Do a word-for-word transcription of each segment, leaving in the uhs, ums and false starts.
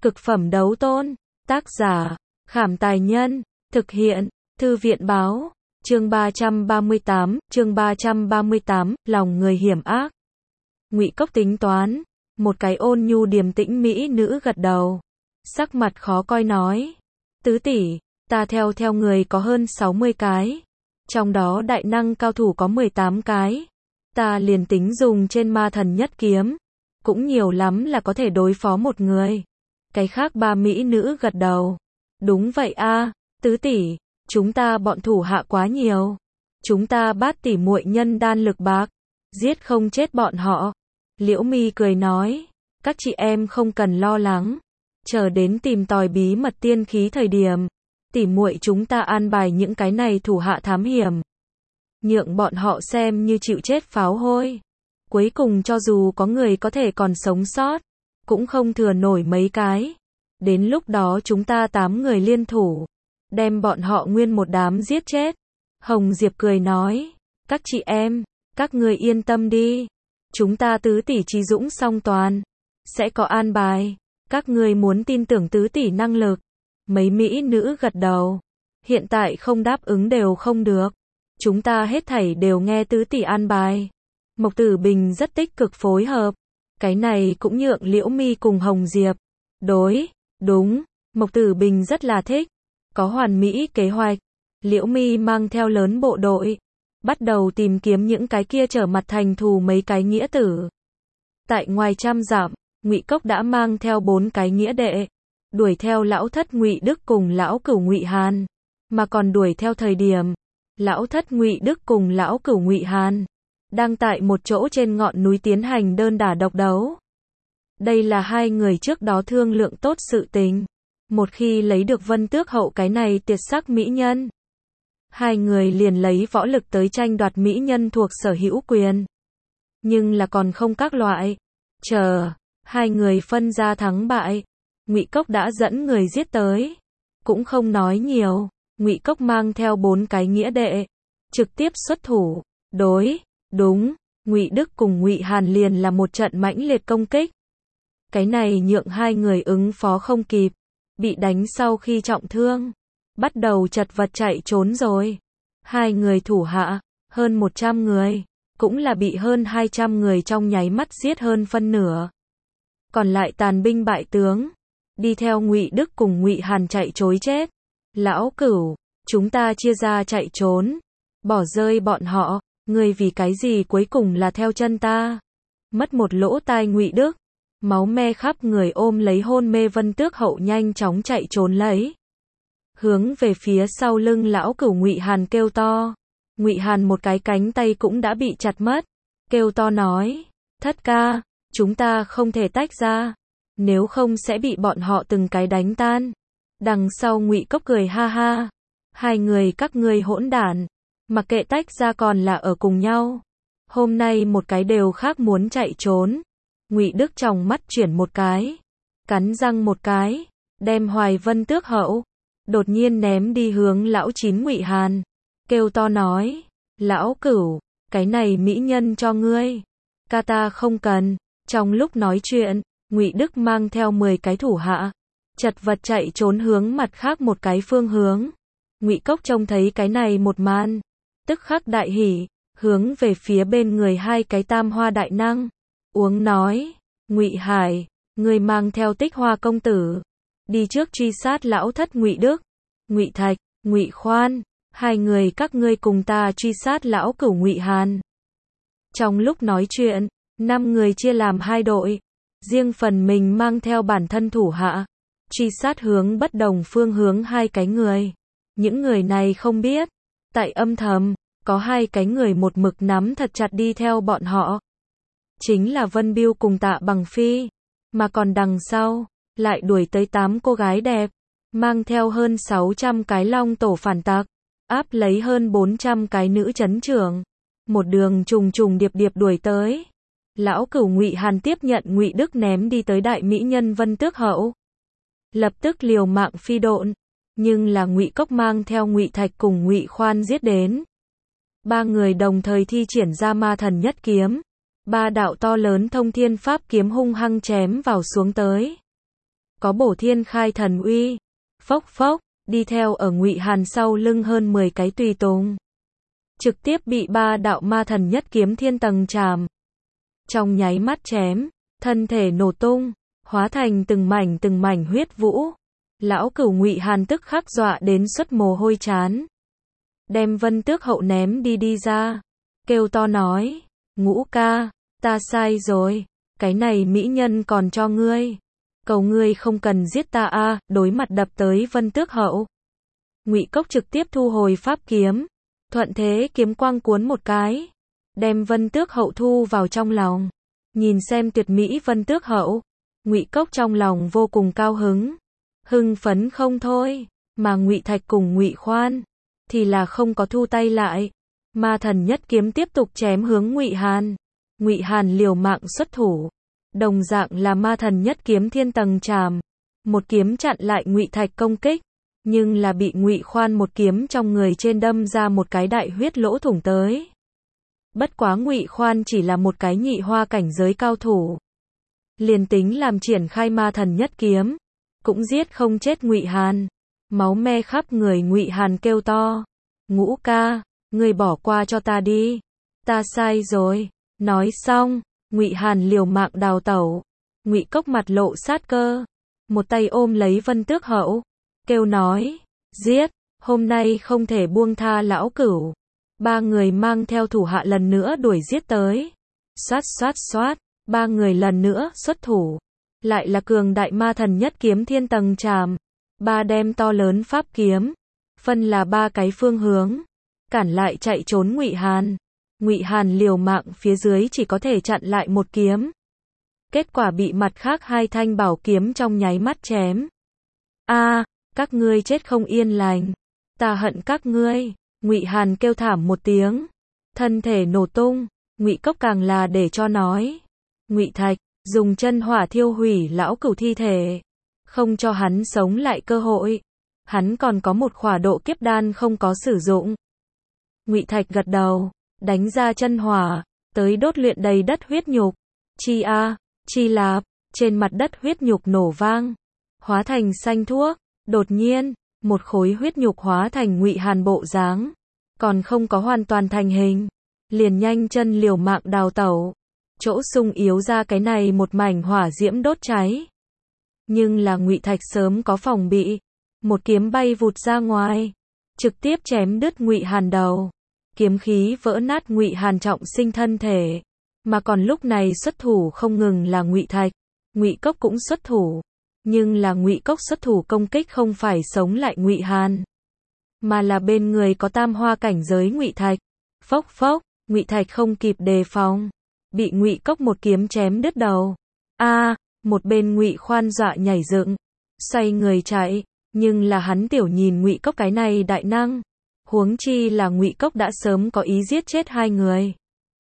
Cực phẩm đấu tôn. Tác giả, Khảm Tài Nhân. Thực hiện, Thư viện Báo. Chương ba trăm ba mươi tám, chương ba trăm ba mươi tám, lòng người hiểm ác. Ngụy Cốc tính toán, một cái ôn nhu điềm tĩnh mỹ nữ gật đầu, sắc mặt khó coi nói: "Tứ tỷ, ta theo theo người có hơn sáu mươi cái, trong đó đại năng cao thủ có mười tám cái, ta liền tính dùng trên ma thần nhất kiếm, cũng nhiều lắm là có thể đối phó một người." Cái khác ba mỹ nữ gật đầu: "Đúng vậy a, tứ tỷ, chúng ta bọn thủ hạ quá nhiều, chúng ta bát tỷ muội nhân đan lực bạc, giết không chết bọn họ." Liễu Mi cười nói: "Các chị em không cần lo lắng, chờ đến tìm tòi bí mật tiên khí thời điểm, tỷ muội chúng ta an bài những cái này thủ hạ thám hiểm, nhượng bọn họ xem như chịu chết pháo hôi. Cuối cùng cho dù có người có thể còn sống sót, cũng không thừa nổi mấy cái. Đến lúc đó chúng ta tám người liên thủ, đem bọn họ nguyên một đám giết chết." Hồng Diệp cười nói: "Các chị em, các người yên tâm đi, chúng ta tứ tỷ trí dũng song toàn, sẽ có an bài, các người muốn tin tưởng tứ tỷ năng lực." Mấy mỹ nữ gật đầu: "Hiện tại không đáp ứng đều không được, chúng ta hết thảy đều nghe tứ tỷ an bài." Mộc Tử Bình rất tích cực phối hợp, cái này cũng nhượng Liễu Mi cùng Hồng Diệp. Đối, đúng, Mộc Tử Bình rất là thích, có hoàn mỹ kế hoạch. Liễu Mi mang theo lớn bộ đội, bắt đầu tìm kiếm những cái kia trở mặt thành thù mấy cái nghĩa tử. Tại ngoài trăm dặm, Ngụy Cốc đã mang theo bốn cái nghĩa đệ, đuổi theo lão thất Ngụy Đức cùng lão cửu Ngụy Hàn, mà còn đuổi theo thời điểm, lão thất Ngụy Đức cùng lão cửu Ngụy Hàn đang tại một chỗ trên ngọn núi tiến hành đơn đả độc đấu. Đây là hai người trước đó thương lượng tốt sự tình, một khi lấy được Vân Tước Hậu cái này tuyệt sắc mỹ nhân, hai người liền lấy võ lực tới tranh đoạt mỹ nhân thuộc sở hữu quyền. Nhưng là còn không các loại, chờ hai người phân ra thắng bại, Ngụy Cốc đã dẫn người giết tới, cũng không nói nhiều, Ngụy Cốc mang theo bốn cái nghĩa đệ, trực tiếp xuất thủ. Đối, đúng, Ngụy Đức cùng Ngụy Hàn liền là một trận mãnh liệt công kích. Cái này nhượng hai người ứng phó không kịp, bị đánh sau khi trọng thương, bắt đầu chật vật chạy trốn rồi. Hai người thủ hạ, hơn một trăm người, cũng là bị hơn hai trăm người trong nháy mắt giết hơn phân nửa. Còn lại tàn binh bại tướng, đi theo Ngụy Đức cùng Ngụy Hàn chạy trối chết. "Lão Cửu, chúng ta chia ra chạy trốn, bỏ rơi bọn họ, ngươi vì cái gì cuối cùng là theo chân ta?" Mất một lỗ tai Ngụy Đức, máu me khắp người ôm lấy hôn mê Vân Tước Hậu nhanh chóng chạy trốn lấy. Hướng về phía sau lưng lão cửu Ngụy Hàn kêu to. Ngụy Hàn một cái cánh tay cũng đã bị chặt mất, kêu to nói: "Thất ca, chúng ta không thể tách ra, nếu không sẽ bị bọn họ từng cái đánh tan." Đằng sau Ngụy Cốc cười ha ha: "Hai người các ngươi hỗn đản, mặc kệ tách ra còn là ở cùng nhau, hôm nay một cái đều khác muốn chạy trốn." Ngụy Đức trong mắt chuyển một cái, cắn răng một cái, đem Hoài Vân Tước Hậu đột nhiên ném đi hướng lão chín Ngụy Hàn, kêu to nói: "Lão Cửu, cái này mỹ nhân cho ngươi, ca ta không cần." Trong lúc nói chuyện, Ngụy Đức mang theo mười cái thủ hạ, chật vật chạy trốn hướng mặt khác một cái phương hướng. Ngụy Cốc trông thấy cái này một màn, tức khắc đại hỉ, hướng về phía bên người hai cái tam hoa đại năng, uống nói: "Ngụy Hải, ngươi mang theo Tích Hoa công tử, đi trước truy sát lão thất Ngụy Đức, Ngụy Thạch, Ngụy Khoan, hai người các ngươi cùng ta truy sát lão cửu Ngụy Hàn." Trong lúc nói chuyện, năm người chia làm hai đội, riêng phần mình mang theo bản thân thủ hạ, truy sát hướng bất đồng phương hướng hai cái người. Những người này không biết, tại âm thầm, có hai cái người một mực nắm thật chặt đi theo bọn họ. Chính là Vân Biêu cùng Tạ Bằng Phi, mà còn đằng sau, lại đuổi tới tám cô gái đẹp, mang theo hơn sáu trăm cái long tổ phản tặc, áp lấy hơn bốn trăm cái nữ chấn trưởng, một đường trùng trùng điệp điệp đuổi tới. Lão cửu Ngụy Hàn tiếp nhận Ngụy Đức ném đi tới đại mỹ nhân Vân Tước Hậu, lập tức liều mạng phi độn, nhưng là Ngụy Cốc mang theo Ngụy Thạch cùng Ngụy Khoan giết đến. Ba người đồng thời thi triển ra ma thần nhất kiếm, ba đạo to lớn thông thiên pháp kiếm hung hăng chém vào xuống tới. có bổ thiên khai thần uy. Phốc phốc, đi theo ở Ngụy Hàn sau lưng hơn mười cái tùy tùng, trực tiếp bị ba đạo ma thần nhất kiếm thiên tầng trảm. Trong nháy mắt chém, thân thể nổ tung, hóa thành từng mảnh từng mảnh huyết vũ. Lão Cửu Ngụy Hàn tức khắc dọa đến xuất mồ hôi trán, đem Vân Tước Hậu ném đi đi ra, kêu to nói, Ngũ ca, ta sai rồi, cái này mỹ nhân còn cho ngươi, cầu ngươi không cần giết ta a. Đối mặt đập tới Vân Tước Hậu, Ngụy Cốc trực tiếp thu hồi pháp kiếm, thuận thế kiếm quang cuốn một cái, đem Vân Tước Hậu thu vào trong lòng. Nhìn xem tuyệt mỹ Vân Tước Hậu, Ngụy Cốc trong lòng vô cùng cao hứng, hưng phấn không thôi, mà Ngụy Thạch cùng Ngụy Khoan thì là không có thu tay lại. Ma thần nhất kiếm tiếp tục chém hướng Ngụy Hàn. Ngụy Hàn liều mạng xuất thủ, đồng dạng là ma thần nhất kiếm thiên tầng trảm, một kiếm chặn lại Ngụy Thạch công kích, nhưng là bị Ngụy Khoan một kiếm trong người trên đâm ra một cái đại huyết lỗ thủng tới. Bất quá Ngụy Khoan chỉ là một cái nhị hoa cảnh giới cao thủ, liền tính làm triển khai ma thần nhất kiếm, cũng giết không chết Ngụy Hàn. Máu me khắp người Ngụy Hàn kêu to, Ngũ ca, ngươi bỏ qua cho ta đi, ta sai rồi. Nói xong, Ngụy Hàn liều mạng đào tẩu. Ngụy Cốc mặt lộ sát cơ, một tay ôm lấy Vân Tước Hậu, kêu nói, giết, hôm nay không thể buông tha lão Cửu. Ba người mang theo thủ hạ lần nữa đuổi giết tới. Xoát xoát xoát, ba người lần nữa xuất thủ, lại là cường đại ma thần nhất kiếm thiên tầng trảm. Ba đem to lớn pháp kiếm, phân là ba cái phương hướng, cản lại chạy trốn Ngụy Hàn. Ngụy Hàn liều mạng phía dưới chỉ có thể chặn lại một kiếm, kết quả bị mặt khác hai thanh bảo kiếm trong nháy mắt chém. A, các ngươi chết không yên lành, ta hận các ngươi. Ngụy Hàn kêu thảm một tiếng, thân thể nổ tung. Ngụy Cốc càng là để cho nói, Ngụy Thạch, dùng chân hỏa thiêu hủy lão Cửu thi thể, không cho hắn sống lại cơ hội. Hắn còn có một khỏa độ kiếp đan không có sử dụng. Ngụy Thạch gật đầu, đánh ra chân hỏa, tới đốt luyện đầy đất huyết nhục. Chi a, chi lạp, trên mặt đất huyết nhục nổ vang, hóa thành xanh thuốc. Đột nhiên, một khối huyết nhục hóa thành Ngụy Hàn bộ dáng, còn không có hoàn toàn thành hình, liền nhanh chân liều mạng đào tẩu. Chỗ sung yếu ra cái này một mảnh hỏa diễm đốt cháy. Nhưng là Ngụy Thạch sớm có phòng bị, một kiếm bay vụt ra ngoài, trực tiếp chém đứt Ngụy Hàn đầu. Kiếm khí vỡ nát Ngụy Hàn trọng sinh thân thể, mà còn lúc này xuất thủ không ngừng là Ngụy Thạch, Ngụy Cốc cũng xuất thủ, nhưng là Ngụy Cốc xuất thủ công kích không phải sống lại Ngụy Hàn, mà là bên người có tam hoa cảnh giới Ngụy Thạch. Phốc phốc, Ngụy Thạch không kịp đề phòng, bị Ngụy Cốc một kiếm chém đứt đầu. A, một bên Ngụy Khoan dọa nhảy dựng, xoay người chạy, nhưng là hắn tiểu nhìn Ngụy Cốc cái này đại năng, huống chi là Ngụy Cốc đã sớm có ý giết chết hai người.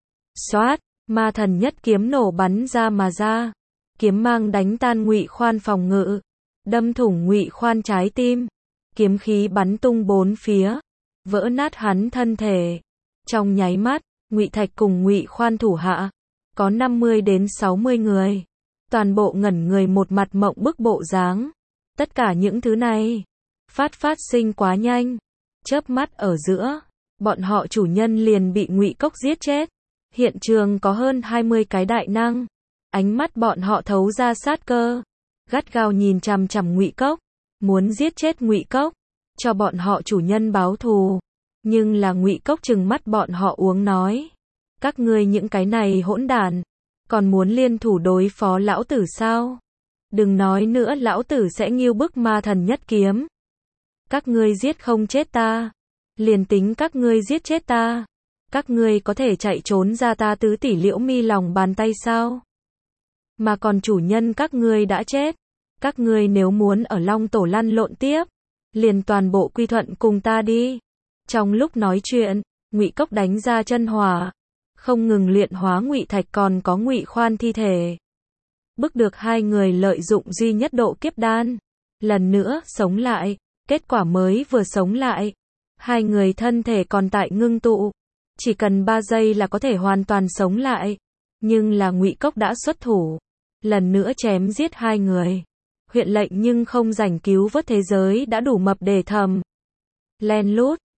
Xoát, ma thần nhất kiếm nổ bắn ra mà ra, kiếm mang đánh tan Ngụy Khoan phòng ngự, đâm thủng Ngụy Khoan trái tim, kiếm khí bắn tung bốn phía, vỡ nát hắn thân thể. Trong nháy mắt, Ngụy Thạch cùng Ngụy Khoan thủ hạ có năm mươi đến sáu mươi người, toàn bộ ngẩn người một mặt mộng bức bộ dáng. Tất cả những thứ này phát phát sinh quá nhanh, chớp mắt ở giữa, bọn họ chủ nhân liền bị Ngụy Cốc giết chết. Hiện trường có hơn hai mươi cái đại năng, ánh mắt bọn họ thấu ra sát cơ, gắt gao nhìn chằm chằm Ngụy Cốc, muốn giết chết Ngụy Cốc, cho bọn họ chủ nhân báo thù. Nhưng là Ngụy Cốc trừng mắt bọn họ uống nói, các ngươi những cái này hỗn đản, còn muốn liên thủ đối phó lão tử sao? Đừng nói nữa, lão tử sẽ nghiêu bức ma thần nhất kiếm. Các ngươi giết không chết ta, liền tính các ngươi giết chết ta, các ngươi có thể chạy trốn ra ta tứ tỷ liễu mi lòng bàn tay sao? Mà còn chủ nhân các ngươi đã chết, các ngươi nếu muốn ở Long Tổ lăn lộn tiếp, liền toàn bộ quy thuận cùng ta đi. Trong lúc nói chuyện, Ngụy Cốc đánh ra chân hỏa, không ngừng luyện hóa Ngụy Thạch còn có Ngụy Khoan thi thể, bức được hai người lợi dụng duy nhất độ kiếp đan, lần nữa sống lại. Kết quả mới vừa sống lại, hai người thân thể còn tại ngưng tụ, chỉ cần ba giây là có thể hoàn toàn sống lại. Nhưng là Ngụy Cốc đã xuất thủ, lần nữa chém giết hai người. huyện lệnh nhưng không rảnh cứu vớt thế giới đã đủ mập để thầm. Len lút,